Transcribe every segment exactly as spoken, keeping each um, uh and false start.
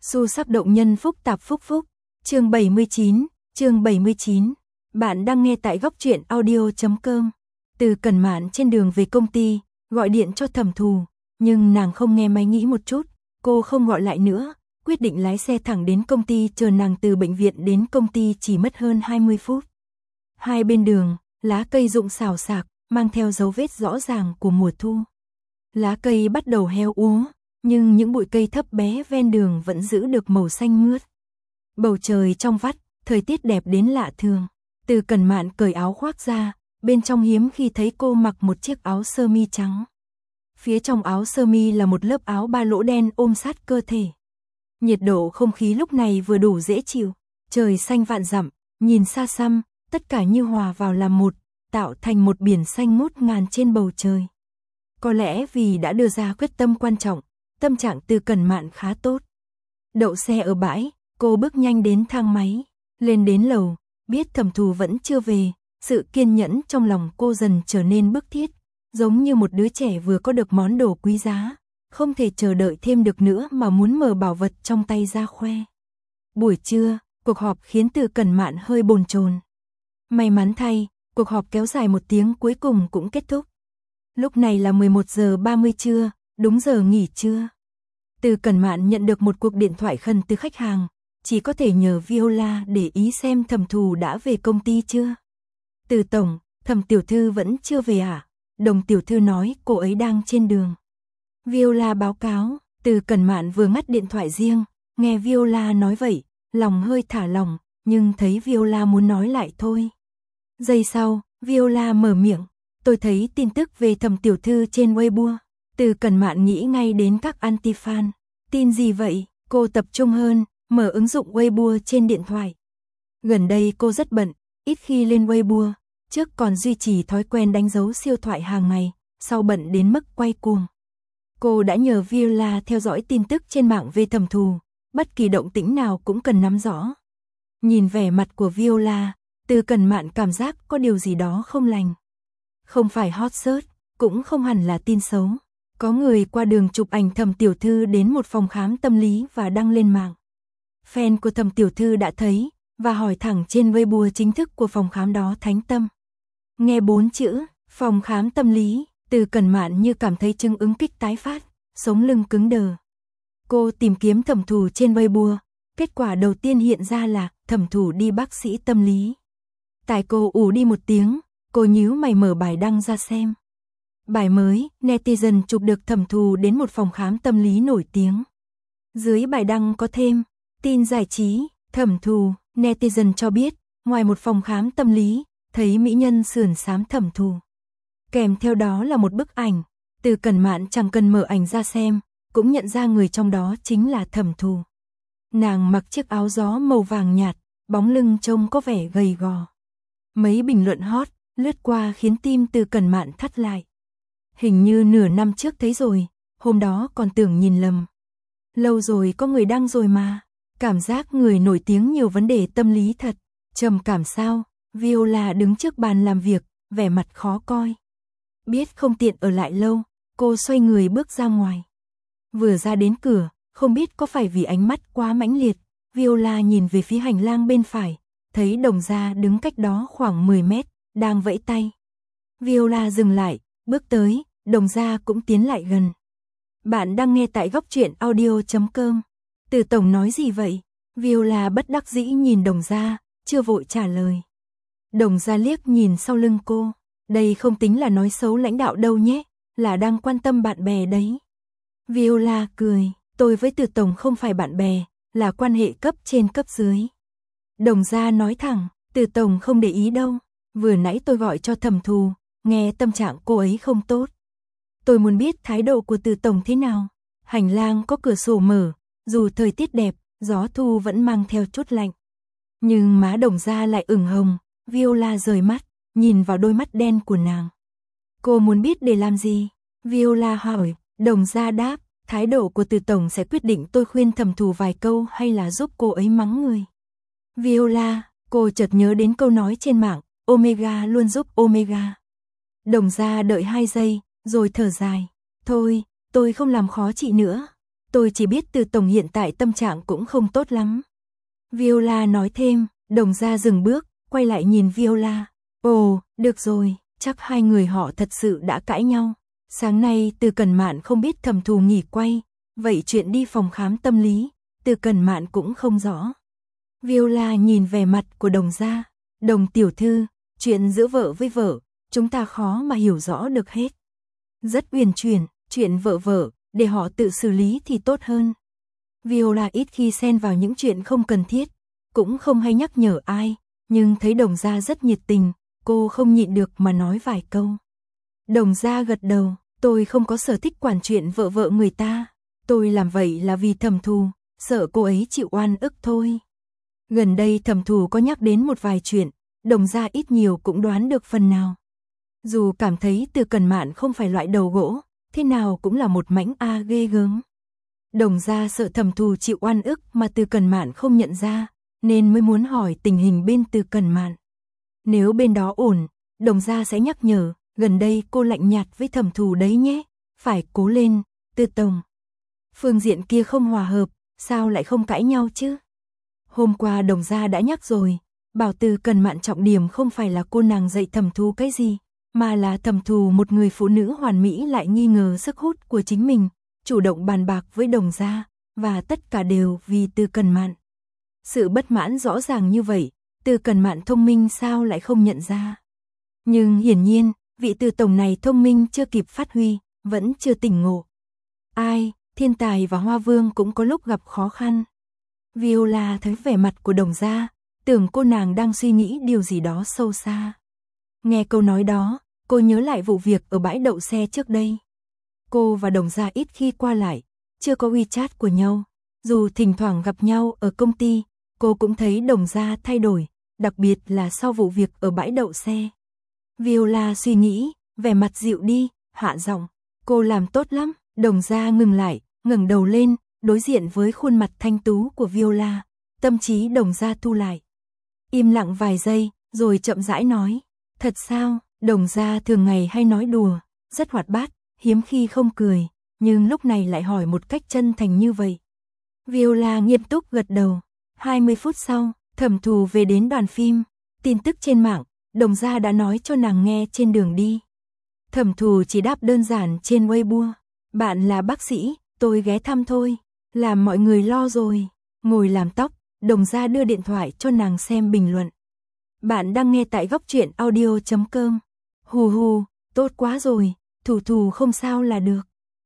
Xu sắc động nhân phúc tạp phúc phúc. Chương bảy mươi chín, chương bảy mươi chín. Bạn đang nghe tại góc truyện audio chấm com. Từ Cẩn Mạn trên đường về công ty, gọi điện cho Thẩm Thù, nhưng nàng không nghe máy nghĩ một chút, cô không gọi lại nữa, quyết định lái xe thẳng đến công ty chờ nàng. Từ bệnh viện đến công ty chỉ mất hơn hai mươi phút. Hai bên đường, lá cây rụng xào xạc, mang theo dấu vết rõ ràng của mùa thu. Lá cây bắt đầu héo úa, nhưng những bụi cây thấp bé ven đường vẫn giữ được màu xanh mướt. Bầu trời trong vắt, thời tiết đẹp đến lạ thường. Từ Cẩn Mạn cởi áo khoác ra, bên trong hiếm khi thấy cô mặc một chiếc áo sơ mi trắng. Phía trong áo sơ mi là một lớp áo ba lỗ đen ôm sát cơ thể. Nhiệt độ không khí lúc này vừa đủ dễ chịu, trời xanh vạn dặm, nhìn xa xăm, tất cả như hòa vào làm một, tạo thành một biển xanh ngút ngàn trên bầu trời. Có lẽ vì đã đưa ra quyết tâm quan trọng, tâm trạng Từ Cẩn Mạn khá tốt. Đậu xe ở bãi, cô bước nhanh đến thang máy, lên đến lầu, biết Thẩm Thù vẫn chưa về, sự kiên nhẫn trong lòng cô dần trở nên bức thiết, giống như một đứa trẻ vừa có được món đồ quý giá, không thể chờ đợi thêm được nữa mà muốn mở bảo vật trong tay ra khoe. Buổi trưa, cuộc họp khiến Từ Cẩn Mạn hơi bồn chồn. May mắn thay, cuộc họp kéo dài một tiếng cuối cùng cũng kết thúc. Lúc này là mười một giờ ba mươi trưa, đúng giờ nghỉ trưa. Từ Cẩn Mạn nhận được một cuộc điện thoại khẩn từ khách hàng, chỉ có thể nhờ Viola để ý xem Thẩm Thù đã về công ty chưa. Từ tổng, Thẩm tiểu thư vẫn chưa về à? Đồng tiểu thư nói cô ấy đang trên đường. Viola báo cáo. Từ Cẩn Mạn vừa ngắt điện thoại riêng, nghe Viola nói vậy, lòng hơi thả lỏng, nhưng thấy Viola muốn nói lại thôi. Giây sau, Viola mở miệng, tôi thấy tin tức về Thẩm tiểu thư trên Weibo. Từ Cẩn Mạn nghĩ ngay đến các anti-fan. Tin gì vậy? Cô tập trung hơn, mở ứng dụng Weibo trên điện thoại. Gần đây cô rất bận, ít khi lên Weibo, trước còn duy trì thói quen đánh dấu siêu thoại hàng ngày, sau bận đến mức quay cuồng. Cô đã nhờ Viola theo dõi tin tức trên mạng về Thẩm Thù, bất kỳ động tĩnh nào cũng cần nắm rõ. Nhìn vẻ mặt của Viola, Từ Cẩn Mạn cảm giác có điều gì đó không lành. Không phải hot search, cũng không hẳn là tin xấu. Có người qua đường chụp ảnh Thẩm tiểu thư đến một phòng khám tâm lý và đăng lên mạng. Fan của Thẩm tiểu thư đã thấy và hỏi thẳng trên Weibo chính thức của phòng khám đó Thánh Tâm. Nghe bốn chữ phòng khám tâm lý, Từ Cẩn Mạn như cảm thấy chứng ứng kích tái phát, sống lưng cứng đờ. Cô tìm kiếm Thẩm Thù trên Weibo, kết quả đầu tiên hiện ra là Thẩm Thù đi bác sĩ tâm lý. Tại cô ù đi một tiếng, cô nhíu mày mở bài đăng ra xem. Bài mới, netizen chụp được Thẩm Thù đến một phòng khám tâm lý nổi tiếng. Dưới bài đăng có thêm tin giải trí, Thẩm Thù, netizen cho biết, ngoài một phòng khám tâm lý, thấy mỹ nhân sườn xám Thẩm Thù. Kèm theo đó là một bức ảnh, Từ Cẩn Mạn chẳng cần mở ảnh ra xem, cũng nhận ra người trong đó chính là Thẩm Thù. Nàng mặc chiếc áo gió màu vàng nhạt, bóng lưng trông có vẻ gầy gò. Mấy bình luận hot lướt qua khiến tim Từ Cẩn Mạn thắt lại. Hình như nửa năm trước thấy rồi, hôm đó còn tưởng nhìn lầm. Lâu rồi có người đăng rồi mà, cảm giác người nổi tiếng nhiều vấn đề tâm lý thật. Trầm cảm sao? Viola đứng trước bàn làm việc, vẻ mặt khó coi. Biết không tiện ở lại lâu, cô xoay người bước ra ngoài. Vừa ra đến cửa, không biết có phải vì ánh mắt quá mãnh liệt, Viola nhìn về phía hành lang bên phải, thấy Đồng Gia đứng cách đó khoảng mười mét, đang vẫy tay. Viola dừng lại, bước tới, Đồng Gia cũng tiến lại gần. Bạn đang nghe tại góc truyện audio chấm com. Từ tổng nói gì vậy? Viola bất đắc dĩ nhìn Đồng Gia, chưa vội trả lời. Đồng Gia liếc nhìn sau lưng cô. Đây không tính là nói xấu lãnh đạo đâu nhé, là đang quan tâm bạn bè đấy. Viola cười, tôi với Từ tổng không phải bạn bè, là quan hệ cấp trên cấp dưới. Đồng Gia nói thẳng, Từ tổng không để ý đâu, vừa nãy tôi gọi cho Thẩm Thù, nghe tâm trạng cô ấy không tốt. Tôi muốn biết thái độ của Từ tổng thế nào. Hành lang có cửa sổ mở, dù thời tiết đẹp, gió thu vẫn mang theo chút lạnh. Nhưng má Đồng Gia lại ửng hồng, Viola rời mắt, nhìn vào đôi mắt đen của nàng. Cô muốn biết để làm gì? Viola hỏi. Đồng Gia đáp, thái độ của Từ tổng sẽ quyết định tôi khuyên Thẩm Thù vài câu hay là giúp cô ấy mắng người. Viola, cô chợt nhớ đến câu nói trên mạng, Omega luôn giúp Omega. Đồng Gia đợi hai giây, rồi thở dài. Thôi, tôi không làm khó chị nữa. tôi chỉ biết Từ tổng hiện tại tâm trạng cũng không tốt lắm. Viola nói thêm, Đồng Gia dừng bước, quay lại nhìn Viola. Ồ, được rồi, chắc hai người họ thật sự đã cãi nhau. Sáng nay Từ Cẩn Mạn không biết Thẩm Thù nghỉ quay, vậy chuyện đi phòng khám tâm lý, Từ Cẩn Mạn cũng không rõ. Viola nhìn vẻ mặt của Đồng Gia. Đồng tiểu thư, chuyện giữa vợ với vợ, chúng ta khó mà hiểu rõ được hết. Rất uyển chuyển, chuyện vợ vợ, để họ tự xử lý thì tốt hơn. Viola ít khi xen vào những chuyện không cần thiết, cũng không hay nhắc nhở ai, nhưng thấy Đồng Gia rất nhiệt tình, cô không nhịn được mà nói vài câu. Đồng Gia gật đầu, tôi không có sở thích quản chuyện vợ vợ người ta, tôi làm vậy là vì Thẩm Thù, sợ cô ấy chịu oan ức thôi. Gần đây Thẩm Thù có nhắc đến một vài chuyện, Đồng Gia ít nhiều cũng đoán được phần nào. Dù cảm thấy Từ Cẩn Mạn không phải loại đầu gỗ, thế nào cũng là một mãnh a ghê gớm. Đồng Gia sợ Thẩm Thù chịu oan ức mà Từ Cẩn Mạn không nhận ra, nên mới muốn hỏi tình hình bên Từ Cẩn Mạn. Nếu bên đó ổn, Đồng Gia sẽ nhắc nhở, gần đây cô lạnh nhạt với Thẩm Thù đấy nhé, phải cố lên, Từ tổng. Phương diện kia không hòa hợp, sao lại không cãi nhau chứ? Hôm qua Đồng Gia đã nhắc rồi, bảo Từ Cẩn Mạn trọng điểm không phải là cô nàng dạy Thẩm Thù cái gì, mà là Thẩm Thù một người phụ nữ hoàn mỹ lại nghi ngờ sức hút của chính mình, chủ động bàn bạc với Đồng Gia, và tất cả đều vì Từ Cẩn Mạn. Sự bất mãn rõ ràng như vậy, Từ Cẩn Mạn thông minh sao lại không nhận ra. Nhưng hiển nhiên, vị Từ tổng này thông minh chưa kịp phát huy, vẫn chưa tỉnh ngộ. Ai, thiên tài và Hoa Vương cũng có lúc gặp khó khăn. Viola thấy vẻ mặt của Đồng Gia, tưởng cô nàng đang suy nghĩ điều gì đó sâu xa. Nghe câu nói đó, cô nhớ lại vụ việc ở bãi đậu xe trước đây. Cô và Đồng Gia ít khi qua lại, chưa có WeChat của nhau. Dù thỉnh thoảng gặp nhau ở công ty, cô cũng thấy Đồng Gia thay đổi, đặc biệt là sau vụ việc ở bãi đậu xe. Viola suy nghĩ, vẻ mặt dịu đi, hạ giọng, cô làm tốt lắm. Đồng Gia ngừng lại, ngẩng đầu lên, đối diện với khuôn mặt thanh tú của Viola, tâm trí Đồng Gia thu lại. Im lặng vài giây, rồi chậm rãi nói, thật sao? Đồng Gia thường ngày hay nói đùa, rất hoạt bát, hiếm khi không cười, nhưng lúc này lại hỏi một cách chân thành như vậy. Viola nghiêm túc gật đầu. hai mươi phút sau, Thẩm Thù về đến đoàn phim, tin tức trên mạng, Đồng Gia đã nói cho nàng nghe trên đường đi. Thẩm Thù chỉ đáp đơn giản trên Weibo, bạn là bác sĩ, tôi ghé thăm thôi, làm mọi người lo rồi. Ngồi làm tóc, Đồng Gia đưa điện thoại cho nàng xem bình luận. Bạn đang nghe tại góc truyện audio chấm com. Hù hù, tốt quá rồi, Thù Thù không sao là được.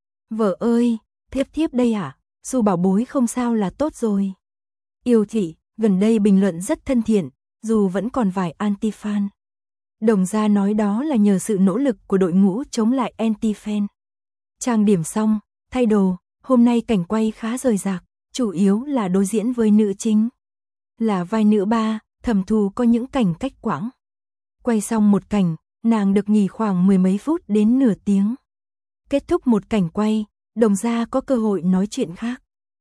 Vợ ơi, thiếp thiếp đây à, Su bảo bối không sao là tốt rồi. Yêu thị, gần đây bình luận rất thân thiện, dù vẫn còn vài anti-fan. Đồng Gia nói đó là nhờ sự nỗ lực của đội ngũ chống lại anti-fan. Trang điểm xong, thay đồ, hôm nay cảnh quay khá rời rạc, chủ yếu là đối diễn với nữ chính. Là vai nữ ba, Thẩm Thù có những cảnh cách quãng. Quay xong một cảnh, nàng được nghỉ khoảng mười mấy phút đến nửa tiếng. Kết thúc một cảnh quay, Đồng Gia có cơ hội nói chuyện khác.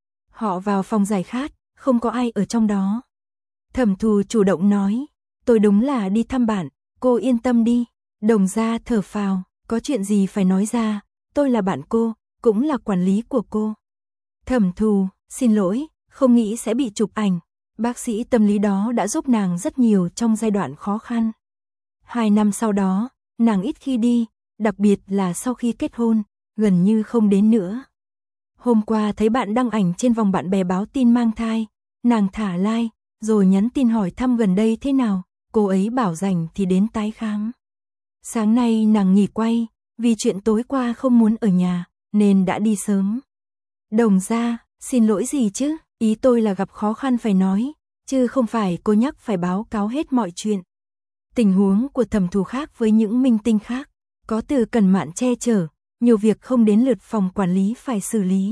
Họ vào phòng giải khát, không có ai ở trong đó. Thẩm Thù chủ động nói, tôi đúng là đi thăm bạn, cô yên tâm đi. Đồng Gia thở phào, có chuyện gì phải nói ra, tôi là bạn cô, cũng là quản lý của cô. Thẩm Thù, xin lỗi, không nghĩ sẽ bị chụp ảnh. Bác sĩ tâm lý đó đã giúp nàng rất nhiều trong giai đoạn khó khăn. Hai năm sau đó, nàng ít khi đi, đặc biệt là sau khi kết hôn, gần như không đến nữa. Hôm qua thấy bạn đăng ảnh trên vòng bạn bè báo tin mang thai, nàng thả like, rồi nhắn tin hỏi thăm gần đây thế nào, cô ấy bảo rảnh thì đến tái khám. Sáng nay nàng nghỉ quay, vì chuyện tối qua không muốn ở nhà, nên đã đi sớm. Đồng Gia, xin lỗi gì chứ, ý tôi là gặp khó khăn phải nói, chứ không phải cô nhắc phải báo cáo hết mọi chuyện. Tình huống của Thẩm Thù khác với những minh tinh khác, có Từ Cẩn Mạn che chở, nhiều việc không đến lượt phòng quản lý phải xử lý.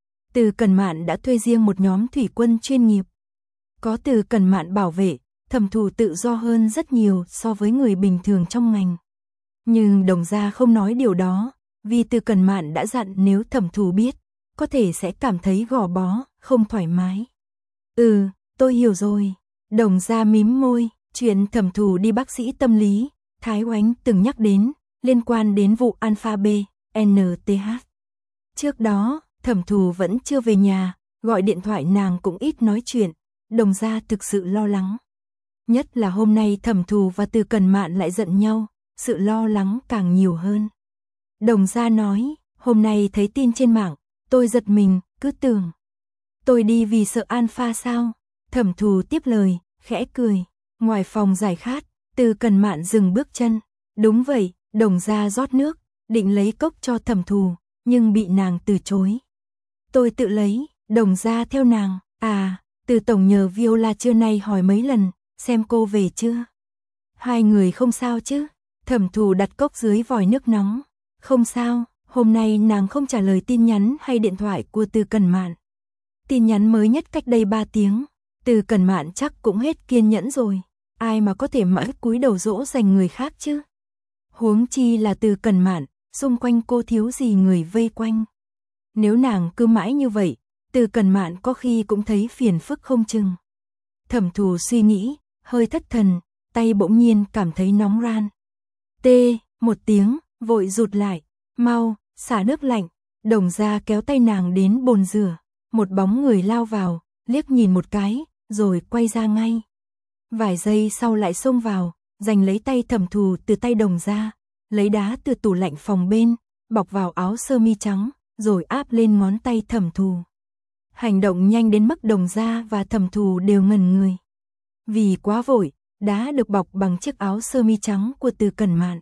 Từ Cẩn Mạn đã thuê riêng một nhóm thủy quân chuyên nghiệp. Có Từ Cẩn Mạn bảo vệ, Thẩm Thù tự do hơn rất nhiều so với người bình thường trong ngành. Nhưng Đồng Gia không nói điều đó, vì Từ Cẩn Mạn đã dặn nếu Thẩm Thù biết, có thể sẽ cảm thấy gò bó, không thoải mái. Ừ, tôi hiểu rồi. Đồng Gia mím môi, chuyện Thẩm Thù đi bác sĩ tâm lý, Thái Oánh từng nhắc đến, liên quan đến vụ Alpha B, en tê hát. Trước đó, Thẩm Thù vẫn chưa về nhà, gọi điện thoại nàng cũng ít nói chuyện, Đồng Gia thực sự lo lắng. Nhất là hôm nay Thẩm Thù và Từ Cẩn Mạn lại giận nhau, sự lo lắng càng nhiều hơn. Đồng Gia nói, hôm nay thấy tin trên mạng, tôi giật mình, cứ tưởng tôi đi vì sợ Alpha sao? Thẩm Thù tiếp lời, khẽ cười. Ngoài phòng giải khát, Từ Cẩn Mạn dừng bước chân. Đúng vậy, Đồng Gia rót nước, định lấy cốc cho Thẩm Thù, nhưng bị nàng từ chối. Tôi tự lấy, Đồng Gia theo nàng. À, Từ tổng nhờ Viola trưa nay hỏi mấy lần, xem cô về chưa. Hai người không sao chứ? Thẩm Thù đặt cốc dưới vòi nước nóng. Không sao, hôm nay nàng không trả lời tin nhắn hay điện thoại của Từ Cẩn Mạn. Tin nhắn mới nhất cách đây ba tiếng, Từ Cẩn Mạn chắc cũng hết kiên nhẫn rồi. Ai mà có thể mãi cúi đầu dỗ dành người khác chứ? Huống chi là Từ Cẩn Mạn, xung quanh cô thiếu gì người vây quanh. Nếu nàng cứ mãi như vậy, Từ Cẩn Mạn có khi cũng thấy phiền phức không chừng. Thẩm Thù suy nghĩ, hơi thất thần, tay bỗng nhiên cảm thấy nóng ran. Tê, một tiếng, vội rụt lại, mau, xả nước lạnh. Đồng Gia kéo tay nàng đến bồn rửa, một bóng người lao vào, liếc nhìn một cái, rồi quay ra ngay. Vài giây sau lại xông vào, giành lấy tay Thẩm Thù từ tay Đồng Gia, lấy đá từ tủ lạnh phòng bên, bọc vào áo sơ mi trắng, rồi áp lên ngón tay Thẩm Thù. Hành động nhanh đến mức Đồng Gia và Thẩm Thù đều ngẩn người. Vì quá vội, đá được bọc bằng chiếc áo sơ mi trắng của Từ Cẩn Mạn.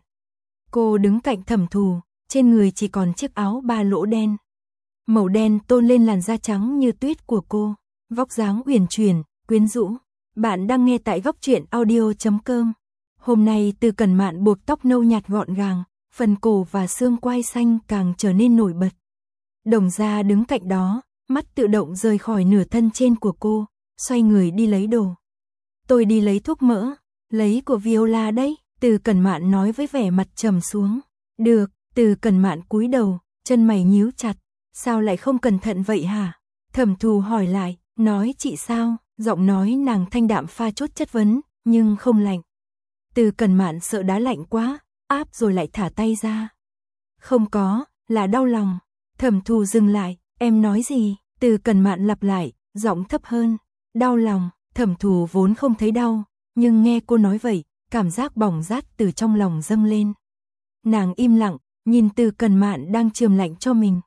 Cô đứng cạnh Thẩm Thù, trên người chỉ còn chiếc áo ba lỗ đen. Màu đen tôn lên làn da trắng như tuyết của cô, vóc dáng uyển chuyển, quyến rũ. Bạn đang nghe tại góc truyện audio chấm com. Hôm nay Từ Cẩn Mạn buộc tóc nâu nhạt gọn gàng, phần cổ và xương quai xanh càng trở nên nổi bật. Đồng Gia đứng cạnh đó, mắt tự động rời khỏi nửa thân trên của cô, xoay người đi lấy đồ. Tôi đi lấy thuốc mỡ, lấy của Viola đấy, Từ Cẩn Mạn nói với vẻ mặt trầm xuống. Được, Từ Cẩn Mạn cúi đầu, chân mày nhíu chặt, sao lại không cẩn thận vậy hả? Thẩm Thù hỏi lại, nói chị sao? Giọng nói nàng thanh đạm pha chút chất vấn, nhưng không lạnh. Từ Cẩn Mạn sợ đá lạnh quá, áp rồi lại thả tay ra. Không có, là đau lòng. Thẩm Thù dừng lại, em nói gì? Từ Cẩn Mạn lặp lại, giọng thấp hơn. Đau lòng. Thẩm Thù vốn không thấy đau, nhưng nghe cô nói vậy, cảm giác bỏng rát từ trong lòng dâng lên. Nàng im lặng, nhìn Từ Cẩn Mạn đang chườm lạnh cho mình.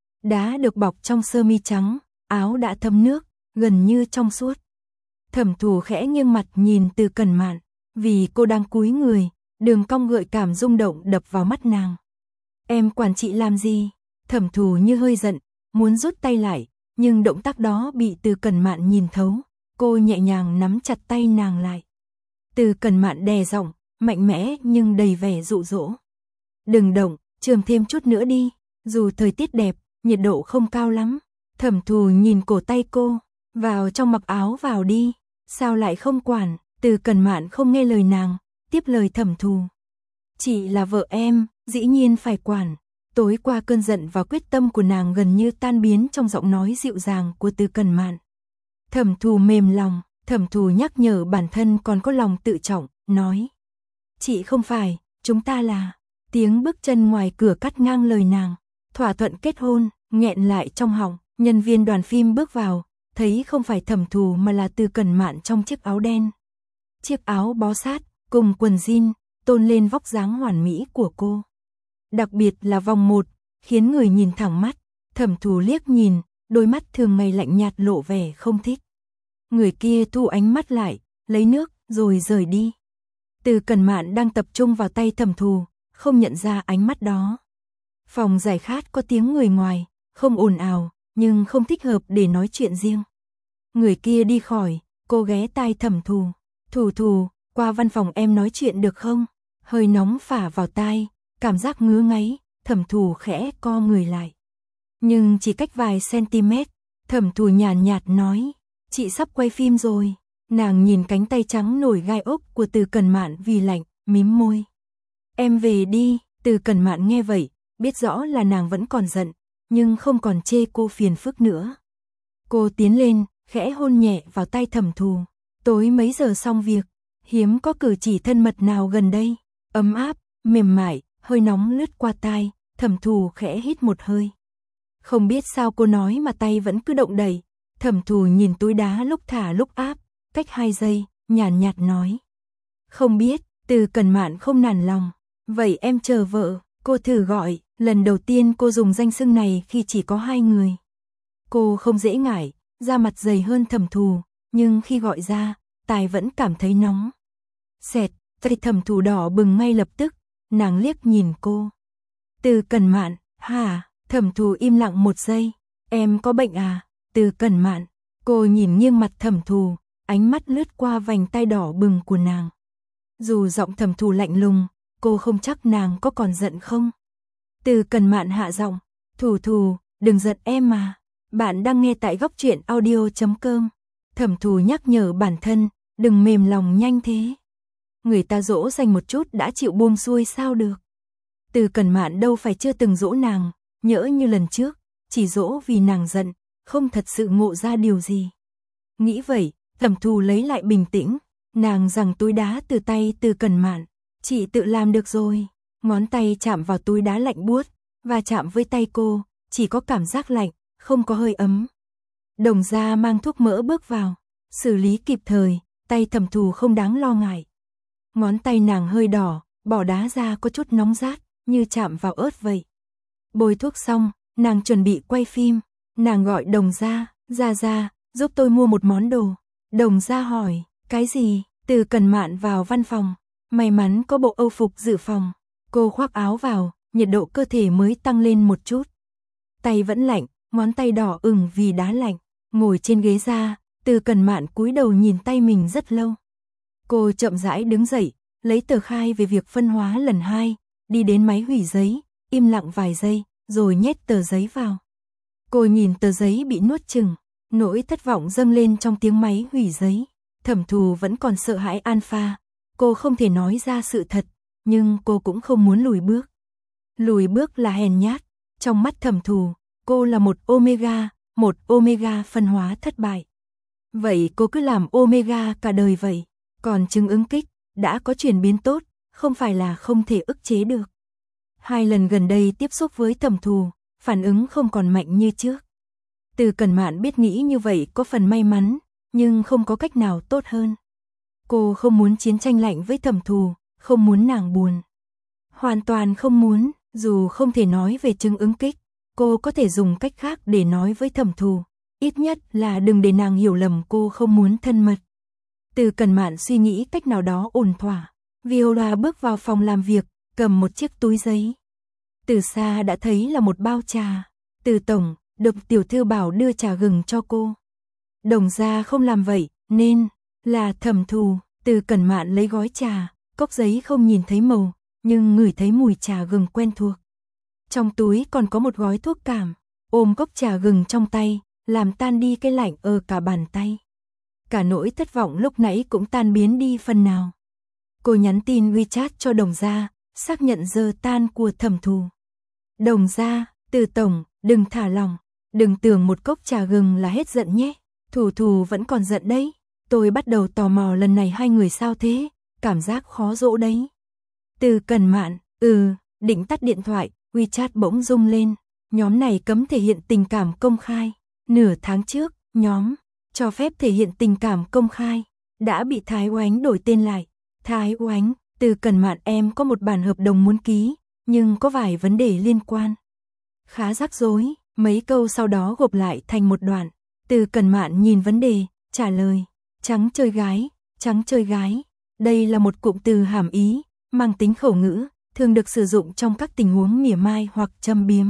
Đá được bọc trong sơ mi trắng, áo đã thấm nước, gần như trong suốt. Thẩm Thù khẽ nghiêng mặt nhìn Từ Cẩn Mạn, vì cô đang cúi người, đường cong gợi cảm rung động đập vào mắt nàng. Em quản chị làm gì? Thẩm Thù như hơi giận, muốn rút tay lại, nhưng động tác đó bị Từ Cẩn Mạn nhìn thấu. Cô nhẹ nhàng nắm chặt tay nàng lại. Từ Cẩn Mạn đè giọng, mạnh mẽ nhưng đầy vẻ dụ dỗ. Đừng động, chườm thêm chút nữa đi, dù thời tiết đẹp, nhiệt độ không cao lắm. Thẩm Thù nhìn cổ tay cô, vào trong mặc áo vào đi, sao lại không quản? Từ Cẩn Mạn không nghe lời nàng, tiếp lời Thẩm Thù. Chị là vợ em, dĩ nhiên phải quản. Tối qua cơn giận và quyết tâm của nàng gần như tan biến trong giọng nói dịu dàng của Từ Cẩn Mạn. Thẩm Thù mềm lòng, Thẩm Thù nhắc nhở bản thân còn có lòng tự trọng, nói. Chị không phải, chúng ta là. Tiếng bước chân ngoài cửa cắt ngang lời nàng. Thỏa thuận kết hôn, nghẹn lại trong họng. Nhân viên đoàn phim bước vào, thấy không phải Thẩm Thù mà là Từ Cẩn Mạn trong chiếc áo đen. Chiếc áo bó sát, cùng quần jean, tôn lên vóc dáng hoàn mỹ của cô. Đặc biệt là vòng một, khiến người nhìn thẳng mắt. Thẩm Thù liếc nhìn, đôi mắt thường ngày lạnh nhạt lộ vẻ không thích. Người kia thu ánh mắt lại, lấy nước, rồi rời đi. Từ Cẩn Mạn đang tập trung vào tay Thẩm Thù, không nhận ra ánh mắt đó. Phòng giải khát có tiếng người ngoài, không ồn ào, nhưng không thích hợp để nói chuyện riêng. Người kia đi khỏi, cô ghé tai Thẩm Thù. Thù Thù, qua văn phòng em nói chuyện được không? Hơi nóng phả vào tai, cảm giác ngứa ngáy, Thẩm Thù khẽ co người lại. Nhưng chỉ cách vài cm, Thẩm Thù nhàn nhạt nói, chị sắp quay phim rồi. Nàng nhìn cánh tay trắng nổi gai ốc của Từ Cẩn Mạn vì lạnh, mím môi. Em về đi. Từ Cẩn Mạn nghe vậy, biết rõ là nàng vẫn còn giận, nhưng không còn chê cô phiền phức nữa. Cô tiến lên, khẽ hôn nhẹ vào tay Thẩm Thù. Tối mấy giờ xong việc, hiếm có cử chỉ thân mật nào gần đây. Ấm áp, mềm mại, hơi nóng lướt qua tai, Thẩm Thù khẽ hít một hơi. Không biết sao cô nói mà tay vẫn cứ động đậy. Thẩm Thù nhìn túi đá lúc thả lúc áp, cách hai giây, nhàn nhạt, nhạt nói. Không biết, Từ Cẩn Mạn không nản lòng. Vậy em chờ vợ, cô thử gọi, lần đầu tiên cô dùng danh xưng này khi chỉ có hai người. Cô không dễ ngại, da mặt dày hơn Thẩm Thù, nhưng khi gọi ra, tai vẫn cảm thấy nóng. Xẹt, tay Thẩm Thù đỏ bừng ngay lập tức, nàng liếc nhìn cô. Từ Cẩn Mạn, hả? Thẩm Thù im lặng một giây. Em có bệnh à? Từ Cẩn Mạn. Cô nhìn nghiêng mặt Thẩm Thù, ánh mắt lướt qua vành tai đỏ bừng của nàng. Dù giọng Thẩm Thù lạnh lùng, cô không chắc nàng có còn giận không. Từ Cẩn Mạn hạ giọng. Thù Thù, đừng giận em mà. Bạn đang nghe tại góc truyện audio chấm com. Thẩm Thù nhắc nhở bản thân, đừng mềm lòng nhanh thế. Người ta dỗ dành một chút đã chịu buông xuôi sao được. Từ Cẩn Mạn đâu phải chưa từng dỗ nàng, nhỡ như lần trước, chỉ dỗ vì nàng giận, không thật sự ngộ ra điều gì. Nghĩ vậy, Thẩm Thù lấy lại bình tĩnh, nàng giằng túi đá từ tay Từ Cẩn Mạn. Chị tự làm được rồi. Ngón tay chạm vào túi đá lạnh buốt, và chạm với tay cô, chỉ có cảm giác lạnh, không có hơi ấm. Đồng Gia mang thuốc mỡ bước vào, xử lý kịp thời, tay Thẩm Thù không đáng lo ngại. Ngón tay nàng hơi đỏ, bỏ đá ra có chút nóng rát, như chạm vào ớt vậy. Bôi thuốc xong, nàng chuẩn bị quay phim, nàng gọi Đồng Gia, Gia Gia, giúp tôi mua một món đồ. Đồng Gia hỏi, cái gì? Từ Cẩn Mạn vào văn phòng, may mắn có bộ Âu phục dự phòng. Cô khoác áo vào, nhiệt độ cơ thể mới tăng lên một chút. Tay vẫn lạnh, ngón tay đỏ ửng vì đá lạnh. Ngồi trên ghế ra, Từ Cẩn Mạn cúi đầu nhìn tay mình rất lâu. Cô chậm rãi đứng dậy, lấy tờ khai về việc phân hóa lần hai, đi đến máy hủy giấy, im lặng vài giây, rồi nhét tờ giấy vào. Cô nhìn tờ giấy bị nuốt chửng, nỗi thất vọng dâng lên trong tiếng máy hủy giấy. Thẩm Thù vẫn còn sợ hãi Alpha, cô không thể nói ra sự thật, nhưng cô cũng không muốn lùi bước. Lùi bước là hèn nhát, trong mắt Thẩm Thù, cô là một Omega, một Omega phân hóa thất bại. Vậy cô cứ làm Omega cả đời vậy, còn chứng ứng kích, đã có chuyển biến tốt, không phải là không thể ức chế được. Hai lần gần đây tiếp xúc với Thẩm Thù, phản ứng không còn mạnh như trước. Từ Cẩn Mạn biết nghĩ như vậy có phần may mắn, nhưng không có cách nào tốt hơn. Cô không muốn chiến tranh lạnh với Thẩm Thù, không muốn nàng buồn. Hoàn toàn không muốn, dù không thể nói về chứng ứng kích, cô có thể dùng cách khác để nói với Thẩm Thù. Ít nhất là đừng để nàng hiểu lầm cô không muốn thân mật. Từ Cẩn Mạn suy nghĩ cách nào đó ổn thỏa. Viola bước vào phòng làm việc, cầm một chiếc túi giấy. Từ xa đã thấy là một bao trà. Từ tổng, Độc tiểu thư bảo đưa trà gừng cho cô. Đồng Gia không làm vậy, nên là Thẩm Thù. Từ Cẩn Mạn lấy gói trà, cốc giấy không nhìn thấy màu, nhưng ngửi thấy mùi trà gừng quen thuộc. Trong túi còn có một gói thuốc cảm, ôm cốc trà gừng trong tay, làm tan đi cái lạnh ở cả bàn tay. Cả nỗi thất vọng lúc nãy cũng tan biến đi phần nào. Cô nhắn tin WeChat cho Đồng Gia, xác nhận giờ tan của Thẩm Thù. Đồng Gia, Từ tổng, đừng thả lòng, đừng tưởng một cốc trà gừng là hết giận nhé. Thù Thù vẫn còn giận đấy. Tôi bắt đầu tò mò lần này hai người sao thế, cảm giác khó dỗ đấy. Từ Cẩn Mạn, ừ, định tắt điện thoại, WeChat bỗng rung lên. Nhóm này cấm thể hiện tình cảm công khai. Nửa tháng trước, nhóm cho phép thể hiện tình cảm công khai đã bị Thái Oánh đổi tên lại. Thái Oánh, Từ Cẩn Mạn em có một bản hợp đồng muốn ký, nhưng có vài vấn đề liên quan. Khá rắc rối, mấy câu sau đó gộp lại thành một đoạn. Từ Cẩn Mạn nhìn vấn đề, trả lời, trắng chơi gái, trắng chơi gái. Đây là một cụm từ hàm ý, mang tính khẩu ngữ, thường được sử dụng trong các tình huống mỉa mai hoặc châm biếm.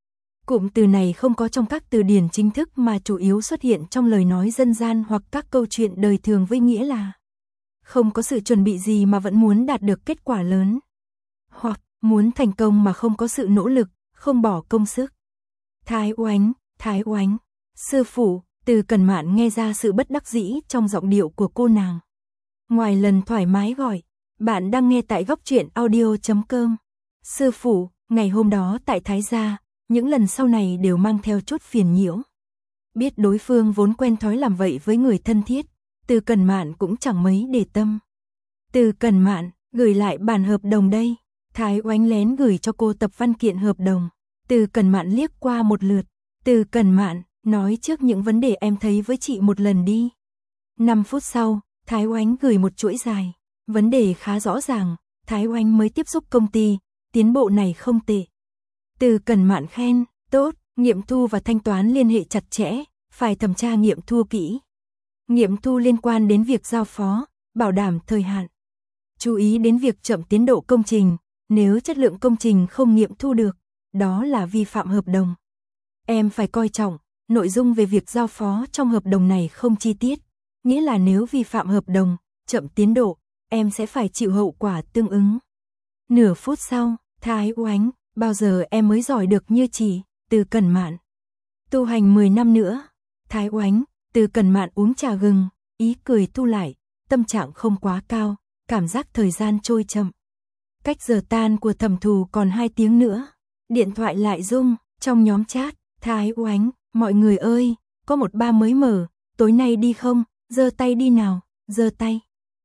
Cụm từ này không có trong các từ điển chính thức mà chủ yếu xuất hiện trong lời nói dân gian hoặc các câu chuyện đời thường với nghĩa là không có sự chuẩn bị gì mà vẫn muốn đạt được kết quả lớn, hoặc muốn thành công mà không có sự nỗ lực, không bỏ công sức. Thái Oánh, Thái Oánh, sư phụ. Từ Cẩn Mạn nghe ra sự bất đắc dĩ trong giọng điệu của cô nàng. Ngoài lần thoải mái gọi, bạn đang nghe tại góc truyện audio chấm com. Sư phụ, ngày hôm đó tại Thái gia, những lần sau này đều mang theo chút phiền nhiễu. Biết đối phương vốn quen thói làm vậy với người thân thiết, Từ Cẩn Mạn cũng chẳng mấy để tâm. Từ Cẩn Mạn, gửi lại bản hợp đồng đây. Thái Oánh lén gửi cho cô tập văn kiện hợp đồng. Từ Cẩn Mạn liếc qua một lượt, Từ Cẩn Mạn, nói trước những vấn đề em thấy với chị một lần đi. năm phút sau, Thái Oánh gửi một chuỗi dài. Vấn đề khá rõ ràng, Thái Oánh mới tiếp xúc công ty, tiến bộ này không tệ. Từ Cẩn Mạn khen, tốt, nghiệm thu và thanh toán liên hệ chặt chẽ, phải thẩm tra nghiệm thu kỹ. Nghiệm thu liên quan đến việc giao phó, bảo đảm thời hạn. Chú ý đến việc chậm tiến độ công trình, nếu chất lượng công trình không nghiệm thu được, đó là vi phạm hợp đồng. Em phải coi trọng, nội dung về việc giao phó trong hợp đồng này không chi tiết, nghĩa là nếu vi phạm hợp đồng, chậm tiến độ, em sẽ phải chịu hậu quả tương ứng. Nửa phút sau, Thái Oánh, bao giờ em mới giỏi được như chị, Từ Cẩn Mạn. Tu hành mười năm nữa. Thái Oánh, Từ Cẩn Mạn uống trà gừng, ý cười thu lại, tâm trạng không quá cao, cảm giác thời gian trôi chậm. Cách giờ tan của Thẩm Thù còn hai tiếng nữa. Điện thoại lại rung, trong nhóm chat, Thái Oánh, mọi người ơi, có một ba mới mở, tối nay đi không, giơ tay đi nào, giơ tay.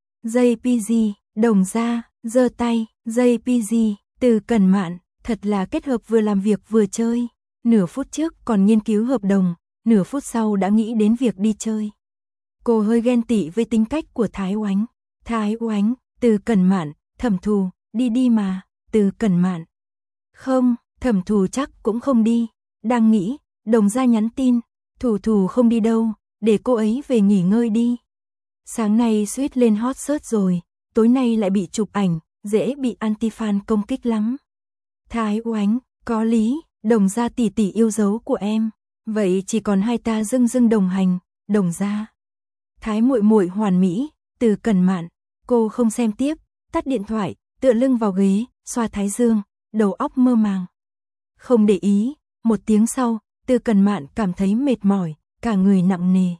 gi pê giê, Đồng Gia, giơ tay, gi pê giê, Từ Cẩn Mạn, thật là kết hợp vừa làm việc vừa chơi. Nửa phút trước còn nghiên cứu hợp đồng, nửa phút sau đã nghĩ đến việc đi chơi. Cô hơi ghen tị với tính cách của Thái Oánh. Thái Oánh, Từ Cẩn Mạn, Thẩm Thù, đi đi mà, Từ Cẩn Mạn. Không, Thẩm Thù chắc cũng không đi. Đang nghĩ, Đồng Gia nhắn tin, Thù Thù không đi đâu, để cô ấy về nghỉ ngơi đi. Sáng nay suýt lên hot search rồi, tối nay lại bị chụp ảnh, dễ bị anti-fan công kích lắm. Thái Oánh, có lý, Đồng Gia tỷ tỷ yêu dấu của em, vậy chỉ còn hai ta dưng dưng đồng hành, Đồng Gia. Thái muội muội hoàn mỹ, Từ Cẩn Mạn, cô không xem tiếp, tắt điện thoại, tựa lưng vào ghế, xoa thái dương, đầu óc mơ màng. Không để ý, một tiếng sau, Từ Cẩn Mạn cảm thấy mệt mỏi, cả người nặng nề.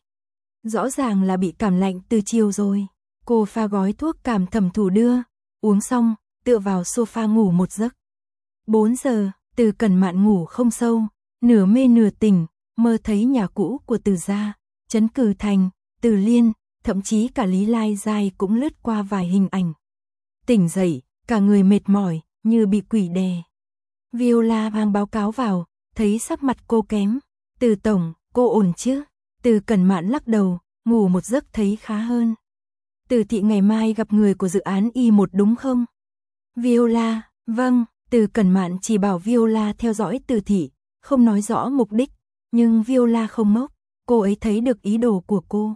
Rõ ràng là bị cảm lạnh từ chiều rồi. Cô pha gói thuốc cảm Thẩm Thù đưa, uống xong, tựa vào sofa ngủ một giấc. bốn giờ, Từ Cẩn Mạn ngủ không sâu, nửa mê nửa tỉnh, mơ thấy nhà cũ của Từ gia, Trấn Cử Thành, Từ Liên, thậm chí cả Lý Lai Giai cũng lướt qua vài hình ảnh. Tỉnh dậy, cả người mệt mỏi, như bị quỷ đè. Viola mang báo cáo vào, thấy sắc mặt cô kém. Từ tổng, cô ổn chứ? Từ Cẩn Mạn lắc đầu, ngủ một giấc thấy khá hơn. Từ thị ngày mai gặp người của dự án Y một đúng không? Viola, vâng. Từ Cẩn Mạn chỉ bảo Viola theo dõi Từ thị, không nói rõ mục đích, nhưng Viola không ngốc, cô ấy thấy được ý đồ của cô.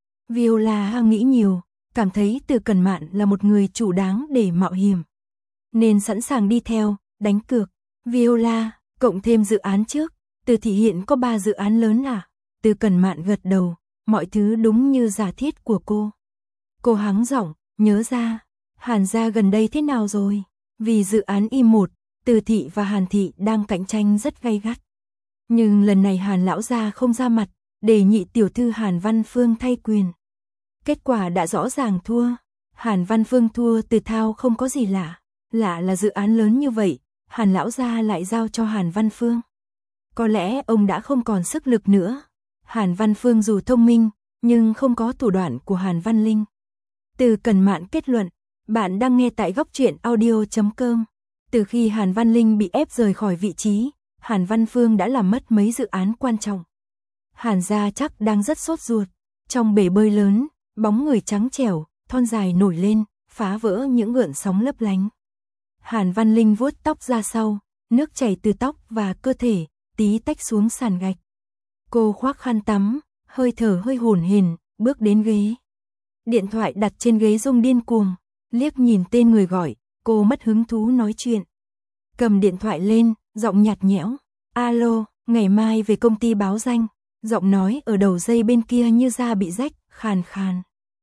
Viola nghĩ nhiều, cảm thấy Từ Cẩn Mạn là một người chủ đáng để mạo hiểm, nên sẵn sàng đi theo, đánh cược. Viola, cộng thêm dự án trước, Từ thị hiện có ba dự án lớn à? Từ Cẩn Mạn gật đầu, mọi thứ đúng như giả thiết của cô. Cô hắng giọng, nhớ ra, Hàn gia gần đây thế nào rồi? Vì dự án Y một, Từ thị và Hàn thị đang cạnh tranh rất gay gắt. Nhưng lần này Hàn lão gia không ra mặt, để nhị tiểu thư Hàn Văn Phương thay quyền. Kết quả đã rõ ràng thua. Hàn Văn Phương thua từ thao không có gì lạ. Lạ là dự án lớn như vậy, Hàn lão gia lại giao cho Hàn Văn Phương. Có lẽ ông đã không còn sức lực nữa. Hàn Văn Phương dù thông minh, nhưng không có thủ đoạn của Hàn Văn Linh. Từ Cẩn Mạn kết luận, bạn đang nghe tại góc truyện audio chấm com. Từ khi Hàn Văn Linh bị ép rời khỏi vị trí, Hàn Văn Phương đã làm mất mấy dự án quan trọng. Hàn gia chắc đang rất sốt ruột. Trong bể bơi lớn, bóng người trắng trẻo, thon dài nổi lên, phá vỡ những gợn sóng lấp lánh. Hàn Văn Linh vuốt tóc ra sau, nước chảy từ tóc và cơ thể, tí tách xuống sàn gạch. Cô khoác khăn tắm, hơi thở hơi hổn hển, bước đến ghế. Điện thoại đặt trên ghế rung điên cuồng, liếc nhìn tên người gọi, cô mất hứng thú nói chuyện. Cầm điện thoại lên, giọng nhạt nhẽo. Alo, ngày mai về công ty báo danh. Giọng nói ở đầu dây bên kia như da bị rách, khàn khàn.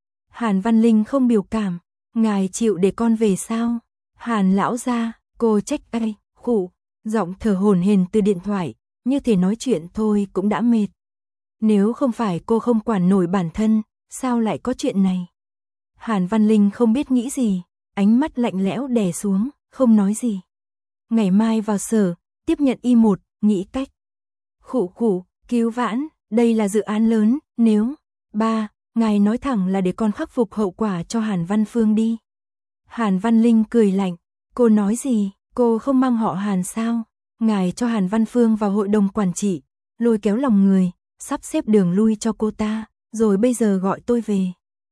Hàn Văn Linh không biểu cảm. Ngài chịu để con về sao? Hàn lão gia, cô trách ai, khụ. Giọng thở hổn hển từ điện thoại, như thể nói chuyện thôi cũng đã mệt. Nếu không phải cô không quản nổi bản thân, sao lại có chuyện này? Hàn Văn Linh không biết nghĩ gì, ánh mắt lạnh lẽo đè xuống, không nói gì. Ngày mai vào sở, tiếp nhận Y một, nghĩ cách. Khụ khụ, cứu vãn, đây là dự án lớn, nếu... Ba, ngài nói thẳng là để con khắc phục hậu quả cho Hàn Văn Phương đi. Hàn Văn Linh cười lạnh, cô nói gì, cô không mang họ Hàn sao? Ngài cho Hàn Văn Phương vào hội đồng quản trị, lôi kéo lòng người, sắp xếp đường lui cho cô ta, rồi bây giờ gọi tôi về.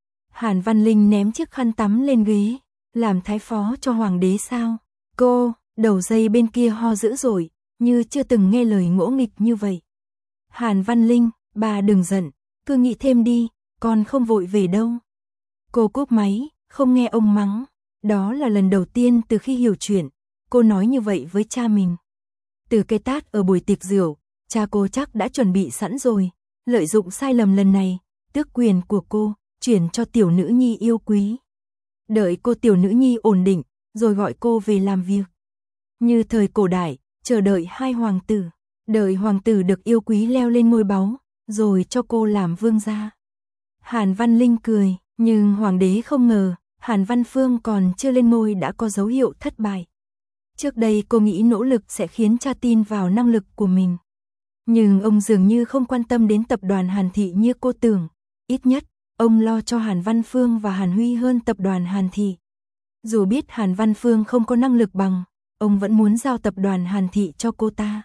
Hàn Văn Linh ném chiếc khăn tắm lên ghế, làm thái phó cho hoàng đế sao? Cô, đầu dây bên kia ho dữ dội, như chưa từng nghe lời ngỗ nghịch như vậy. Hàn Văn Linh, bà đừng giận, cứ nghĩ thêm đi, con không vội về đâu. Cô cúp máy, không nghe ông mắng. Đó là lần đầu tiên từ khi hiểu chuyện, cô nói như vậy với cha mình. Từ cái tát ở buổi tiệc rượu, cha cô chắc đã chuẩn bị sẵn rồi, lợi dụng sai lầm lần này, tước quyền của cô, chuyển cho tiểu nữ nhi yêu quý. Đợi cô tiểu nữ nhi ổn định, rồi gọi cô về làm việc. Như thời cổ đại, chờ đợi hai hoàng tử, đợi hoàng tử được yêu quý leo lên ngôi báu, rồi cho cô làm vương gia. Hàn Văn Linh cười, nhưng hoàng đế không ngờ, Hàn Văn Phương còn chưa lên ngôi đã có dấu hiệu thất bại. Trước đây cô nghĩ nỗ lực sẽ khiến cha tin vào năng lực của mình. Nhưng ông dường như không quan tâm đến tập đoàn Hàn Thị như cô tưởng. Ít nhất, ông lo cho Hàn Văn Phương và Hàn Huy hơn tập đoàn Hàn Thị. Dù biết Hàn Văn Phương không có năng lực bằng, ông vẫn muốn giao tập đoàn Hàn Thị cho cô ta.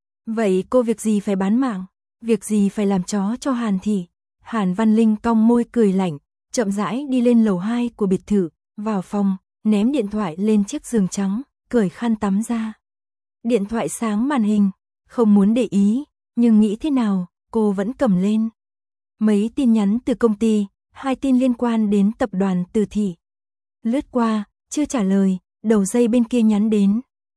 Vậy cô việc gì phải bán mạng, việc gì phải làm chó cho Hàn Thị? Hàn Văn Linh cong môi cười lạnh, chậm rãi đi lên lầu hai của biệt thự, vào phòng, ném điện thoại lên chiếc giường trắng, cởi khăn tắm ra. Điện thoại sáng màn hình, không muốn để ý, nhưng nghĩ thế nào, cô vẫn cầm lên. Mấy tin nhắn từ công ty, hai tin liên quan đến tập đoàn Từ Thị. Lướt qua, chưa trả lời, đầu dây bên kia nhắn đến.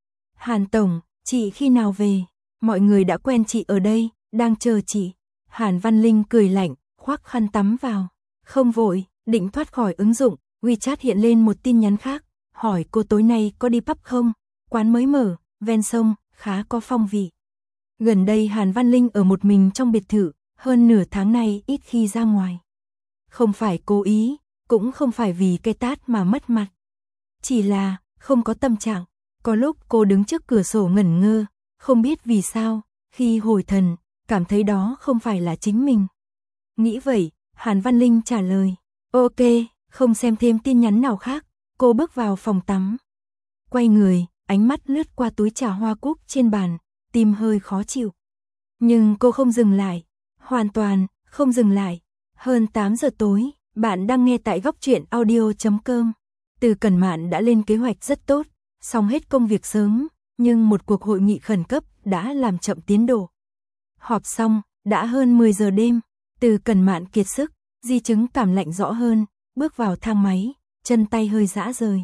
Hàn Tổng, chị khi nào về? Mọi người đã quen chị ở đây, đang chờ chị. Hàn Văn Linh cười lạnh, khoác khăn tắm vào. Không vội, định thoát khỏi ứng dụng, WeChat hiện lên một tin nhắn khác, hỏi cô tối nay có đi pub không? Quán mới mở, ven sông, khá có phong vị. Gần đây Hàn Văn Linh ở một mình trong biệt thự, hơn nửa tháng nay ít khi ra ngoài. Không phải cố ý, cũng không phải vì cái tát mà mất mặt. Chỉ là, không có tâm trạng. Có lúc cô đứng trước cửa sổ ngẩn ngơ, không biết vì sao, khi hồi thần, cảm thấy đó không phải là chính mình. Nghĩ vậy, Hàn Văn Linh trả lời, ok, không xem thêm tin nhắn nào khác, cô bước vào phòng tắm. Quay người, ánh mắt lướt qua túi trà hoa cúc trên bàn, tim hơi khó chịu. Nhưng cô không dừng lại, hoàn toàn, không dừng lại. Hơn tám giờ tối, bạn đang nghe tại góc truyện audio chấm com. Từ Cẩn Mạn đã lên kế hoạch rất tốt, xong hết công việc sớm, nhưng một cuộc hội nghị khẩn cấp đã làm chậm tiến độ. Họp xong, đã hơn mười giờ đêm, Từ Cẩn Mạn kiệt sức, di chứng cảm lạnh rõ hơn, bước vào thang máy, chân tay hơi rã rời.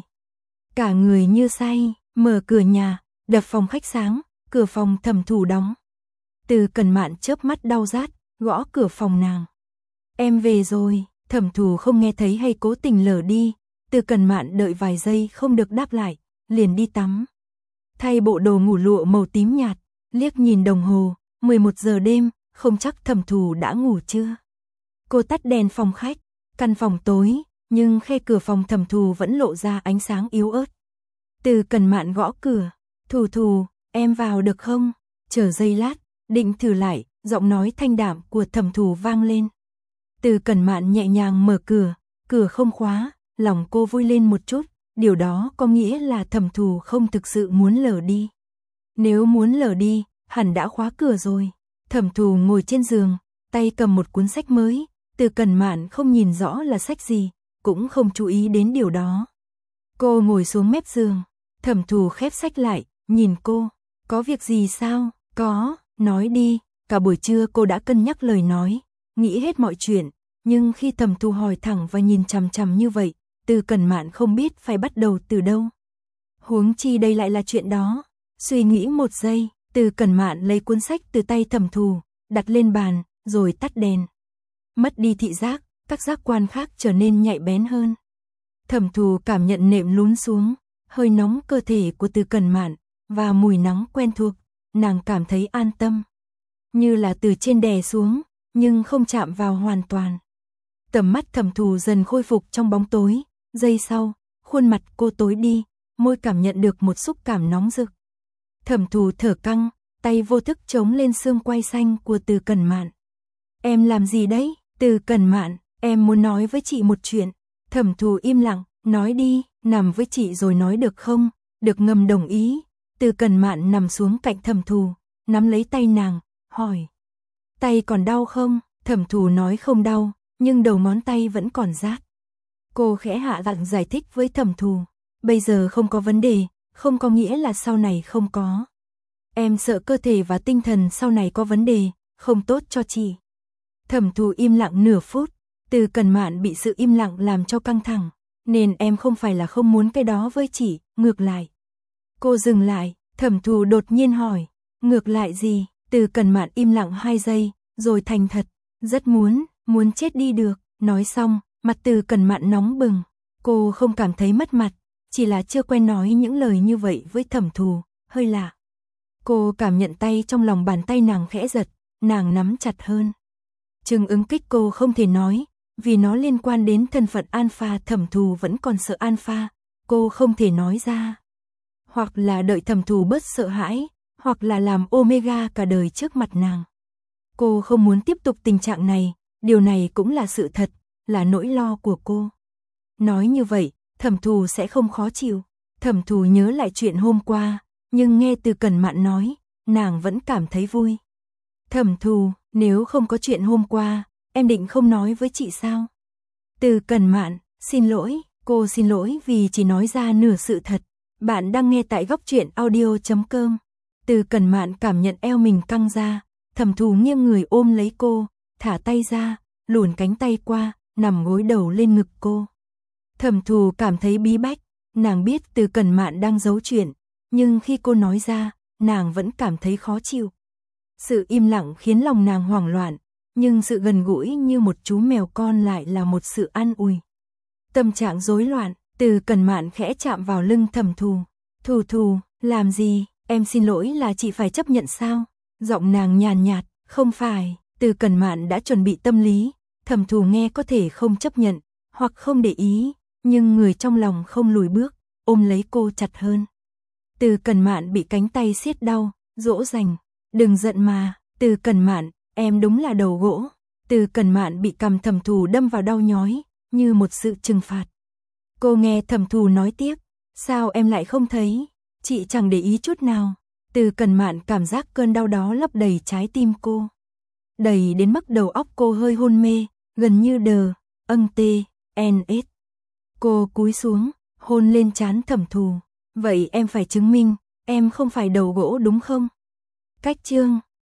Cả người như say, mở cửa nhà, đập phòng khách sáng, cửa phòng Thẩm Thủ đóng. Từ Cẩn Mạn chớp mắt đau rát, gõ cửa phòng nàng. Em về rồi, Thẩm Thủ không nghe thấy hay cố tình lờ đi. Từ Cẩn Mạn đợi vài giây không được đáp lại, liền đi tắm. Thay bộ đồ ngủ lụa màu tím nhạt, liếc nhìn đồng hồ, mười một giờ đêm, không chắc Thẩm Thủ đã ngủ chưa. Cô tắt đèn phòng khách, căn phòng tối, nhưng khe cửa phòng Thẩm Thủ vẫn lộ ra ánh sáng yếu ớt. Từ Cẩn Mạn gõ cửa, Thủ Thủ, em vào được không? Chờ giây lát, định thử lại, giọng nói thanh đạm của Thẩm Thủ vang lên. Từ Cẩn Mạn nhẹ nhàng mở cửa, cửa không khóa, lòng cô vui lên một chút, điều đó có nghĩa là Thẩm Thủ không thực sự muốn lờ đi. Nếu muốn lờ đi, hẳn đã khóa cửa rồi. Thẩm Thủ ngồi trên giường, tay cầm một cuốn sách mới, Từ Cẩn Mạn không nhìn rõ là sách gì, cũng không chú ý đến điều đó. Cô ngồi xuống mép giường, Thẩm Thủ khép sách lại, nhìn cô, có việc gì sao? Có, nói đi. Cả buổi trưa cô đã cân nhắc lời nói, nghĩ hết mọi chuyện, nhưng khi Thẩm Thủ hỏi thẳng và nhìn chằm chằm như vậy, Từ Cẩn Mạn không biết phải bắt đầu từ đâu. Huống chi đây lại là chuyện đó. Suy nghĩ một giây, Từ Cẩn Mạn lấy cuốn sách từ tay Thẩm Thủ, đặt lên bàn, rồi tắt đèn. Mất đi thị giác, các giác quan khác trở nên nhạy bén hơn. Thẩm Thủ cảm nhận nệm lún xuống, hơi nóng cơ thể của Từ Cẩn Mạn và mùi nắng quen thuộc, nàng cảm thấy an tâm. Như là từ trên đè xuống, nhưng không chạm vào hoàn toàn. Tầm mắt Thẩm Thủ dần khôi phục trong bóng tối, giây sau, khuôn mặt cô tối đi, môi cảm nhận được một xúc cảm nóng rực. Thẩm Thủ thở căng, tay vô thức chống lên xương quai xanh của Từ Cẩn Mạn. Em làm gì đấy? Từ Cẩn Mạn, em muốn nói với chị một chuyện. Thẩm Thủ im lặng, nói đi, nằm với chị rồi nói được không? Được ngầm đồng ý. Từ Cẩn Mạn nằm xuống cạnh Thẩm Thủ, nắm lấy tay nàng, hỏi. Tay còn đau không? Thẩm Thù nói không đau, nhưng đầu ngón tay vẫn còn rát. Cô khẽ hạ giọng giải thích với Thẩm Thù. Bây giờ không có vấn đề, không có nghĩa là sau này không có. Em sợ cơ thể và tinh thần sau này có vấn đề, không tốt cho chị. Thẩm Thù im lặng nửa phút. Từ Cẩn Mạn bị sự im lặng làm cho căng thẳng. Nên em không phải là không muốn cái đó với chị, ngược lại. Cô dừng lại, Thẩm Thù đột nhiên hỏi. Ngược lại gì? Từ Cẩn Mạn im lặng hai giây, rồi thành thật. Rất muốn, muốn chết đi được. Nói xong, mặt Từ Cẩn Mạn nóng bừng. Cô không cảm thấy mất mặt, chỉ là chưa quen nói những lời như vậy với Thẩm Thù, hơi lạ. Cô cảm nhận tay trong lòng bàn tay nàng khẽ giật, nàng nắm chặt hơn. Chừng ứng kích cô không thể nói, vì nó liên quan đến thân phận Alpha. Thẩm Thù vẫn còn sợ Alpha, cô không thể nói ra. Hoặc là đợi Thẩm Thù bớt sợ hãi, hoặc là làm Omega cả đời trước mặt nàng. Cô không muốn tiếp tục tình trạng này, điều này cũng là sự thật, là nỗi lo của cô. Nói như vậy, Thẩm Thù sẽ không khó chịu. Thẩm Thù nhớ lại chuyện hôm qua, nhưng nghe Từ Cẩn Mạn nói, nàng vẫn cảm thấy vui. Thẩm Thù, nếu không có chuyện hôm qua, em định không nói với chị sao? Từ Cẩn Mạn, xin lỗi, cô xin lỗi vì chỉ nói ra nửa sự thật. Bạn đang nghe tại góc truyện audio chấm com. Từ Cẩn Mạn cảm nhận eo mình căng ra, Thẩm Thù nghiêng người ôm lấy cô, thả tay ra, luồn cánh tay qua, nằm gối đầu lên ngực cô. Thẩm Thù cảm thấy bí bách, nàng biết Từ Cẩn Mạn đang giấu chuyện, nhưng khi cô nói ra, nàng vẫn cảm thấy khó chịu. Sự im lặng khiến lòng nàng hoảng loạn, nhưng sự gần gũi như một chú mèo con lại là một sự an ủi. Tâm trạng rối loạn, Từ Cẩn Mạn khẽ chạm vào lưng Thẩm Thù. Thù Thù, làm gì? Em xin lỗi là chị phải chấp nhận sao? Giọng nàng nhàn nhạt, không phải. Từ Cẩn Mạn đã chuẩn bị tâm lý, Thẩm Thù nghe có thể không chấp nhận, hoặc không để ý, nhưng người trong lòng không lùi bước, ôm lấy cô chặt hơn. Từ Cẩn Mạn bị cánh tay siết đau, dỗ dành. Đừng giận mà, Từ Cẩn Mạn, em đúng là đầu gỗ. Từ Cẩn Mạn bị cằm Thẩm Thù đâm vào đau nhói, như một sự trừng phạt. Cô nghe Thẩm Thù nói tiếp, sao em lại không thấy? Chị chẳng để ý chút nào. Từ Cẩn Mạn cảm giác cơn đau đó lấp đầy trái tim cô. Đầy đến mức đầu óc cô hơi hôn mê, gần như đờ, âng tê, en ết. Cô cúi xuống, hôn lên trán Thẩm Thù. Vậy em phải chứng minh, em không phải đầu gỗ đúng không? Cách chương